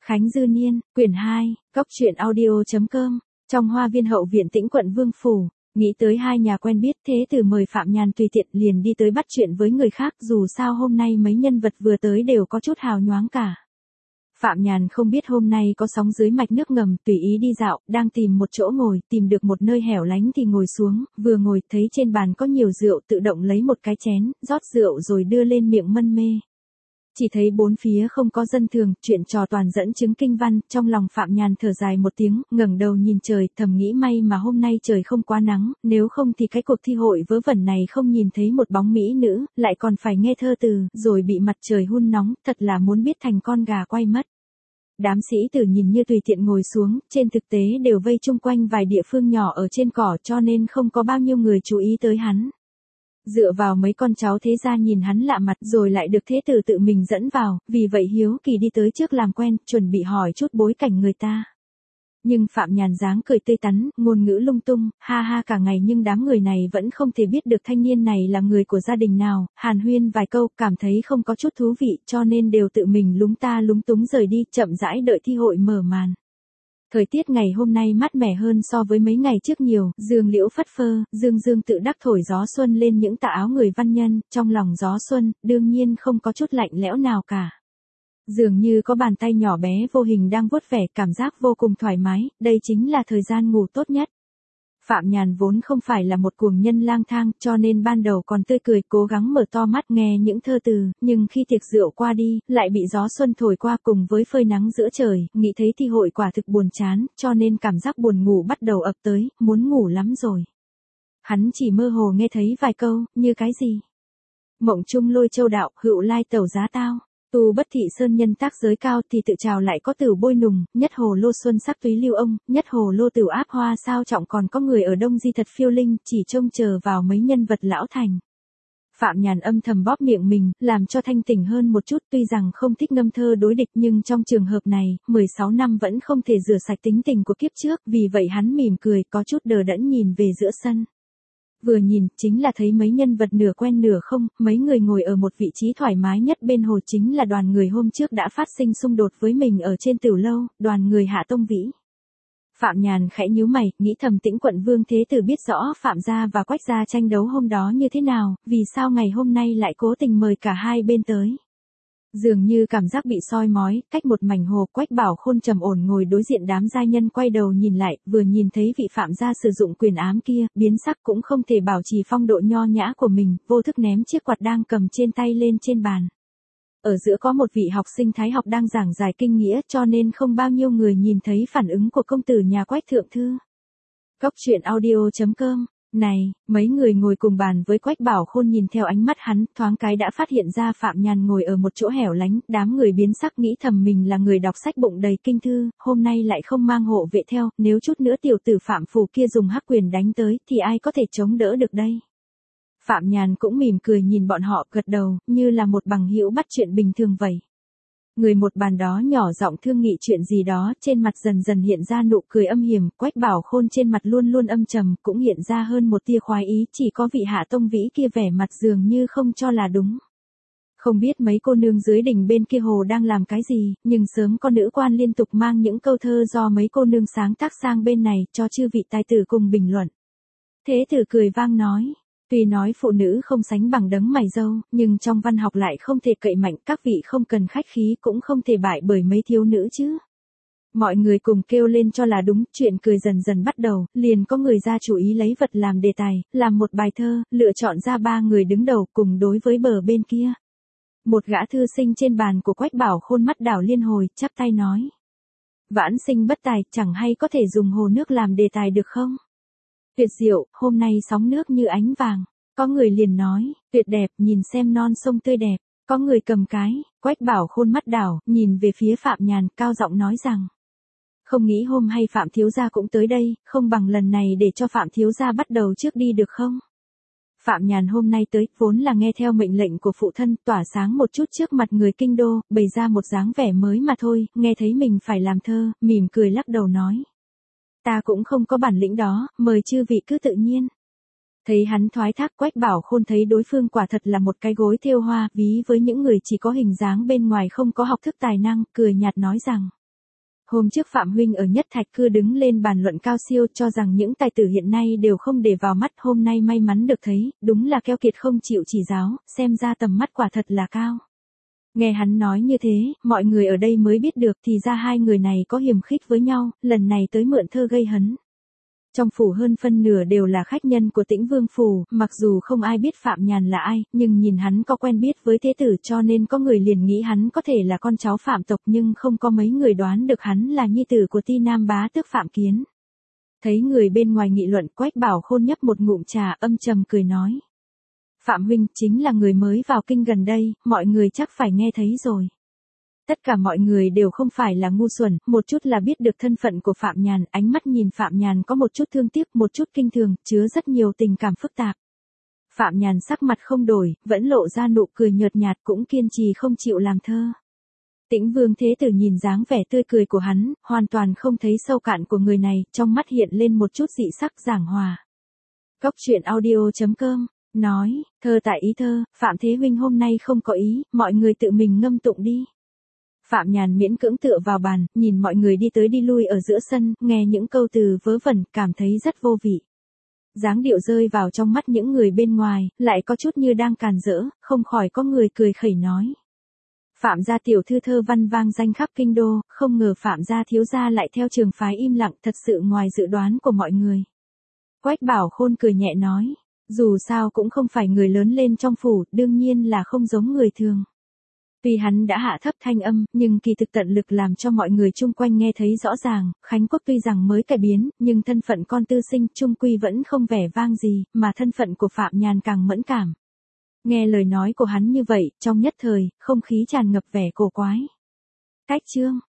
Khánh Dư Niên, quyển 2, Cốc truyện audio.com, trong hoa viên hậu viện Tĩnh quận Vương Phủ, nghĩ tới hai nhà quen biết thế từ mời Phạm Nhàn tùy tiện liền đi tới bắt chuyện với người khác, dù sao hôm nay mấy nhân vật vừa tới đều có chút hào nhoáng cả. Phạm Nhàn không biết hôm nay có sóng dưới mạch nước ngầm, tùy ý đi dạo, đang tìm một chỗ ngồi, tìm được một nơi hẻo lánh thì ngồi xuống, vừa ngồi thấy trên bàn có nhiều rượu, tự động lấy một cái chén, rót rượu rồi đưa lên miệng mân mê. Chỉ thấy bốn phía không có dân thường, chuyện trò toàn dẫn chứng kinh văn, trong lòng Phạm Nhàn thở dài một tiếng, ngẩng đầu nhìn trời, thầm nghĩ may mà hôm nay trời không quá nắng, nếu không thì cái cuộc thi hội vớ vẩn này không nhìn thấy một bóng mỹ nữ, lại còn phải nghe thơ từ, rồi bị mặt trời hun nóng, thật là muốn biết thành con gà quay mất. Đám sĩ tử nhìn như tùy tiện ngồi xuống, trên thực tế đều vây chung quanh vài địa phương nhỏ ở trên cỏ cho nên không có bao nhiêu người chú ý tới hắn. Dựa vào mấy con cháu thế gia nhìn hắn lạ mặt rồi lại được thế tử tự mình dẫn vào, vì vậy hiếu kỳ đi tới trước làm quen, chuẩn bị hỏi chút bối cảnh người ta. Nhưng Phạm Nhàn dáng cười tươi tắn, ngôn ngữ lung tung, ha ha cả ngày nhưng đám người này vẫn không thể biết được thanh niên này là người của gia đình nào, hàn huyên vài câu, cảm thấy không có chút thú vị cho nên đều tự mình lúng ta lúng túng rời đi, chậm rãi đợi thi hội mở màn. Thời tiết ngày hôm nay mát mẻ hơn so với mấy ngày trước nhiều, dương liễu phất phơ, dương dương tự đắc thổi gió xuân lên những tà áo người văn nhân, trong lòng gió xuân, đương nhiên không có chút lạnh lẽo nào cả. Dường như có bàn tay nhỏ bé vô hình đang vuốt ve, cảm giác vô cùng thoải mái, đây chính là thời gian ngủ tốt nhất. Phạm Nhàn vốn không phải là một cuồng nhân lang thang, cho nên ban đầu còn tươi cười, cố gắng mở to mắt nghe những thơ từ, nhưng khi tiệc rượu qua đi, lại bị gió xuân thổi qua cùng với phơi nắng giữa trời, nghĩ thấy thi hội quả thực buồn chán, cho nên cảm giác buồn ngủ bắt đầu ập tới, muốn ngủ lắm rồi. Hắn chỉ mơ hồ nghe thấy vài câu, như cái gì? Mộng chung lôi châu đạo, hữu lai tẩu giá tao. Tu bất thị sơn nhân tác giới cao thì tự trào lại có tử bôi nùng, nhất hồ lô xuân sắc túy lưu ông, nhất hồ lô tử áp hoa sao trọng, còn có người ở đông di thật phiêu linh, chỉ trông chờ vào mấy nhân vật lão thành. Phạm Nhàn âm thầm bóp miệng mình, làm cho thanh tỉnh hơn một chút, tuy rằng không thích ngâm thơ đối địch nhưng trong trường hợp này, 16 năm vẫn không thể rửa sạch tính tình của kiếp trước, vì vậy hắn mỉm cười, có chút đờ đẫn nhìn về giữa sân. Vừa nhìn, chính là thấy mấy nhân vật nửa quen nửa không, mấy người ngồi ở một vị trí thoải mái nhất bên hồ chính là đoàn người hôm trước đã phát sinh xung đột với mình ở trên Tửu Lâu, đoàn người Hạ Tông Vĩ. Phạm Nhàn khẽ nhíu mày, nghĩ thầm Tĩnh quận Vương Thế Tử biết rõ Phạm gia và Quách gia tranh đấu hôm đó như thế nào, vì sao ngày hôm nay lại cố tình mời cả hai bên tới. Dường như cảm giác bị soi mói, cách một mảnh hồ, Quách Bảo Khôn trầm ổn ngồi đối diện đám giai nhân, quay đầu nhìn lại, vừa nhìn thấy vị Phạm gia sử dụng quyền ám kia, biến sắc cũng không thể bảo trì phong độ nho nhã của mình, vô thức ném chiếc quạt đang cầm trên tay lên trên bàn. Ở giữa có một vị học sinh thái học đang giảng giải kinh nghĩa, cho nên không bao nhiêu người nhìn thấy phản ứng của công tử nhà Quách thượng thư. Cốc truyện audio.com. Này, mấy người ngồi cùng bàn với Quách Bảo Khôn nhìn theo ánh mắt hắn, thoáng cái đã phát hiện ra Phạm Nhàn ngồi ở một chỗ hẻo lánh, đám người biến sắc nghĩ thầm mình là người đọc sách bụng đầy kinh thư, hôm nay lại không mang hộ vệ theo, nếu chút nữa tiểu tử Phạm Phù kia dùng hắc quyền đánh tới, thì ai có thể chống đỡ được đây. Phạm Nhàn cũng mỉm cười nhìn bọn họ, gật đầu, như là một bằng hữu bắt chuyện bình thường vậy. Người một bàn đó nhỏ giọng thương nghị chuyện gì đó, trên mặt dần dần hiện ra nụ cười âm hiểm, Quách Bảo Khôn trên mặt luôn luôn âm trầm, cũng hiện ra hơn một tia khoái ý, chỉ có vị Hạ Tông Vĩ kia vẻ mặt dường như không cho là đúng. Không biết mấy cô nương dưới đỉnh bên kia hồ đang làm cái gì, nhưng sớm có nữ quan liên tục mang những câu thơ do mấy cô nương sáng tác sang bên này, cho chư vị tài tử cùng bình luận. Thế tử cười vang nói. Tuy nói phụ nữ không sánh bằng đấng mày râu, nhưng trong văn học lại không thể cậy mạnh, các vị không cần khách khí cũng không thể bại bởi mấy thiếu nữ chứ. Mọi người cùng kêu lên cho là đúng, chuyện cười dần dần bắt đầu, liền có người ra chủ ý lấy vật làm đề tài, làm một bài thơ, lựa chọn ra 3 người đứng đầu cùng đối với bờ bên kia. Một gã thư sinh trên bàn của Quách Bảo Khôn mắt đảo liên hồi, chắp tay nói. Vãn sinh bất tài, chẳng hay có thể dùng hồ nước làm đề tài được không? Tuyệt diệu, hôm nay sóng nước như ánh vàng. Có người liền nói, tuyệt đẹp, nhìn xem non sông tươi đẹp. Có người cầm cái, Quách Bảo Khôn mắt đảo, nhìn về phía Phạm Nhàn, cao giọng nói rằng. Không nghĩ hôm hay Phạm thiếu gia cũng tới đây, không bằng lần này để cho Phạm thiếu gia bắt đầu trước đi được không? Phạm Nhàn hôm nay tới, vốn là nghe theo mệnh lệnh của phụ thân, tỏa sáng một chút trước mặt người kinh đô, bày ra một dáng vẻ mới mà thôi, nghe thấy mình phải làm thơ, mỉm cười lắc đầu nói. Ta cũng không có bản lĩnh đó, mời chư vị cứ tự nhiên. Thấy hắn thoái thác, Quách Bảo Khôn thấy đối phương quả thật là một cái gối thêu hoa, ví với những người chỉ có hình dáng bên ngoài không có học thức tài năng, cười nhạt nói rằng. Hôm trước Phạm huynh ở Nhất Thạch Cư đứng lên bàn luận cao siêu cho rằng những tài tử hiện nay đều không để vào mắt, hôm nay may mắn được thấy, đúng là keo kiệt không chịu chỉ giáo, xem ra tầm mắt quả thật là cao. Nghe hắn nói như thế, mọi người ở đây mới biết được thì ra hai người này có hiềm khích với nhau, lần này tới mượn thơ gây hấn. Trong phủ hơn phân nửa đều là khách nhân của Tĩnh Vương phủ, mặc dù không ai biết Phạm Nhàn là ai, nhưng nhìn hắn có quen biết với thế tử cho nên có người liền nghĩ hắn có thể là con cháu Phạm tộc, nhưng không có mấy người đoán được hắn là nhi tử của Ti Nam bá tước Phạm Kiến. Thấy người bên ngoài nghị luận, Quách Bảo Khôn nhấp một ngụm trà âm trầm cười nói. Phạm huynh chính là người mới vào kinh gần đây, mọi người chắc phải nghe thấy rồi. Tất cả mọi người đều không phải là ngu xuẩn, một chút là biết được thân phận của Phạm Nhàn, ánh mắt nhìn Phạm Nhàn có một chút thương tiếc, một chút kinh thường, chứa rất nhiều tình cảm phức tạp. Phạm Nhàn sắc mặt không đổi, vẫn lộ ra nụ cười nhợt nhạt, cũng kiên trì không chịu làm thơ. Tĩnh Vương Thế Tử nhìn dáng vẻ tươi cười của hắn, hoàn toàn không thấy sâu cạn của người này, trong mắt hiện lên một chút dị sắc giảng hòa. Cốc truyện audio.com nói, thơ tại ý thơ, Phạm Thế huynh hôm nay không có ý, mọi người tự mình ngâm tụng đi. Phạm Nhàn miễn cưỡng tựa vào bàn, nhìn mọi người đi tới đi lui ở giữa sân, nghe những câu từ vớ vẩn, cảm thấy rất vô vị. Dáng điệu rơi vào trong mắt những người bên ngoài, lại có chút như đang càn rỡ, không khỏi có người cười khẩy nói. Phạm gia tiểu thư thơ văn vang danh khắp kinh đô, không ngờ Phạm gia thiếu gia lại theo trường phái im lặng, thật sự ngoài dự đoán của mọi người. Quách Bảo Khôn cười nhẹ nói, dù sao cũng không phải người lớn lên trong phủ, đương nhiên là không giống người thường. Tuy hắn đã hạ thấp thanh âm, nhưng kỳ thực tận lực làm cho mọi người chung quanh nghe thấy rõ ràng, Khánh Quốc tuy rằng mới cải biến, nhưng thân phận con tư sinh chung quy vẫn không vẻ vang gì, mà thân phận của Phạm Nhàn càng mẫn cảm. Nghe lời nói của hắn như vậy, trong nhất thời, không khí tràn ngập vẻ cổ quái. Cách chương